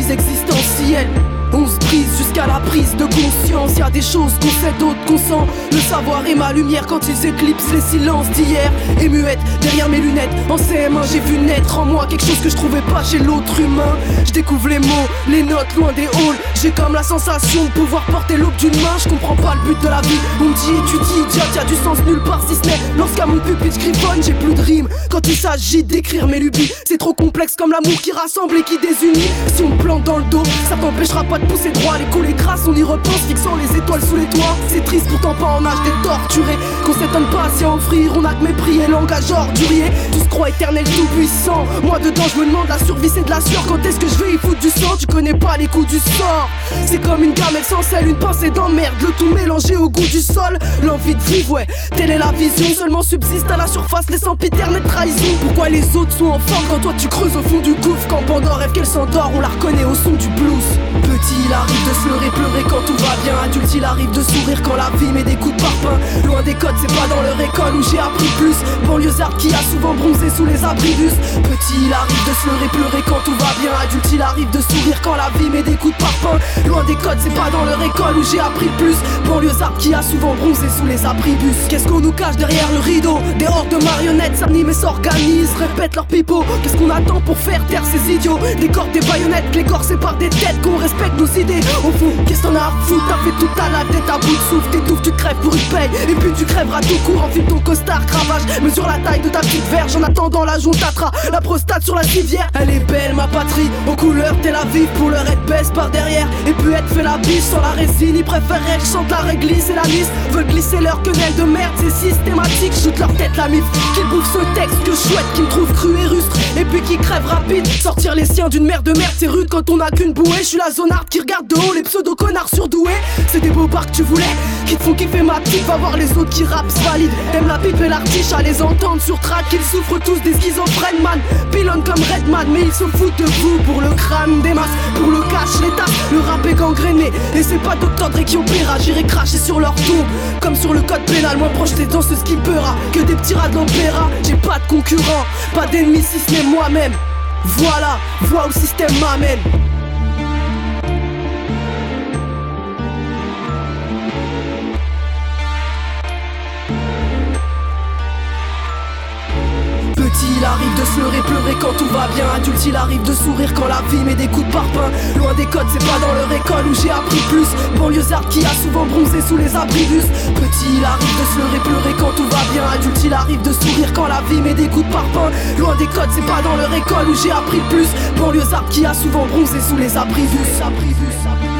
crise existentielle. On se brise jusqu'à la prise de conscience. Y'a des choses qu'on sait, d'autres qu'on sent. Le savoir est ma lumière quand ils éclipsent les silences d'hier. Et muette derrière mes lunettes. En CM1 j'ai vu naître en moi quelque chose que je trouvais pas chez l'autre humain. Je découvre les mots, les notes loin des halls. J'ai comme la sensation de pouvoir porter l'aube d'une main. Je comprends pas le but de la vie. On me dit étudie, y'a du sens nulle part si ce n'est lorsqu'à mon pupitre griffonne. J'ai plus de rimes quand il s'agit d'écrire mes lubies. C'est trop complexe comme l'amour qui rassemble et qui désunit. Si on me plante dans le dos, ça t'empêchera pas de pousser droit. Les coups, les grâces, on y repense, fixant les étoiles sous les toits. C'est triste pourtant pas en âge d'être torturé. Qu'on s'étonne pas si à offrir on a que mépris et langage ordurier. Tout se croit éternel tout puissant. Moi dedans je me demande, la survie c'est de la sueur. Quand est-ce que je vais y foutre du sang? Tu connais pas les coups du sort. C'est comme une gamelle sans sel, une pincée d'emmerde. Le tout mélangé au goût du sol. L'envie de vivre, ouais, telle est la vision. Seulement subsiste à la surface les sempiternelles trahisons. Pourquoi les autres sont en forme quand toi tu creuses au fond du gouffre? Quand Pandore rêve qu'elle s'endort, on la reconnaît au son du blues. Petit, il arrive de se leurrer, pleurer quand tout va bien. Adulte, il arrive de sourire quand la vie met des coups de parpaing. Loin des codes, c'est pas dans leur école où j'ai appris plus. Banlieusard qui a souvent bronzé sous les abribus. Petit, il arrive de se leurrer, pleurer quand tout va bien. Adulte, il arrive de sourire quand la vie met des coups de parpaing. Loin des codes, c'est pas dans leur école où j'ai appris plus. Banlieusard qui a souvent bronzé sous les abribus. Qu'est-ce qu'on nous cache derrière le rideau? Des hordes de marionnettes s'animent et s'organisent, répètent leur pipeau. Qu'est-ce qu'on attend pour faire taire ces idiots? Des corps, des baïonnettes, les corps séparent des têtes. Qu'on respecte nos idées. Au fond, qu'est-ce t'en as à foutre? T'as fait toute ta life, t'es à bout de souffle. T'étouffes, tu crèves pour une paye. Et puis tu crèveras tout court. Enfile ton costard, cravache. Mesure la taille de ta petite verge. En attendant la jontatera la prostate sur la civière. Elle est belle ma patrie, aux couleurs t'es la vive. Pour leur être baisse par derrière. Et puis elle te fait la biche sans la résine. Ils préféreraient que je chante la réglisse et la lisse. Veulent glisser leur quenelle de merde, c'est systématique. Shoot leur tête la mif. Qu'ils bouffent ce texte que je souhaite, qu'ils me trouvent cru et rustre. Et puis qu'ils crèvent rapide. Sortir les siens d'une mer de merde, c'est rude quand on a qu'une bouée. Je suis la zonarde qui regarde de haut les pseudo-connards surdoués. C'est des beaux bars que tu voulais, qui te font kiffer ma petite. Va voir les autres qui rappent, valide. T'aimes la pipe et l'artiche, à les entendre sur track. Ils souffrent tous des schizophrènes man. Pilonnent comme Redman, mais ils se foutent de vous. Pour le crâne des masses, pour le cash, l'état. Le rap est gangréné, et c'est pas Dr Dre qui opéra. J'irai cracher sur leur tombe, comme sur le code pénal. Moins projeté dans ce skipera que des petits rats de l'opéra. J'ai pas de concurrent, pas d'ennemi si ce n'est moi-même. Voilà, vois où le système m'amène. Petit, il arrive de se leurrer, pleurer quand tout va bien. Adulte, il arrive de sourire quand la vie met des coups de parpaing. Loin des codes, c'est pas dans leur école où j'ai appris plus. Banlieusard qui a souvent bronzé sous les abribus. Petit, il arrive de se leurrer, pleurer quand tout va bien. Adulte, il arrive de sourire quand la vie met des coups de parpaing. Loin des codes, c'est pas dans leur école où j'ai appris plus. Banlieusard qui a souvent bronzé sous les abribus.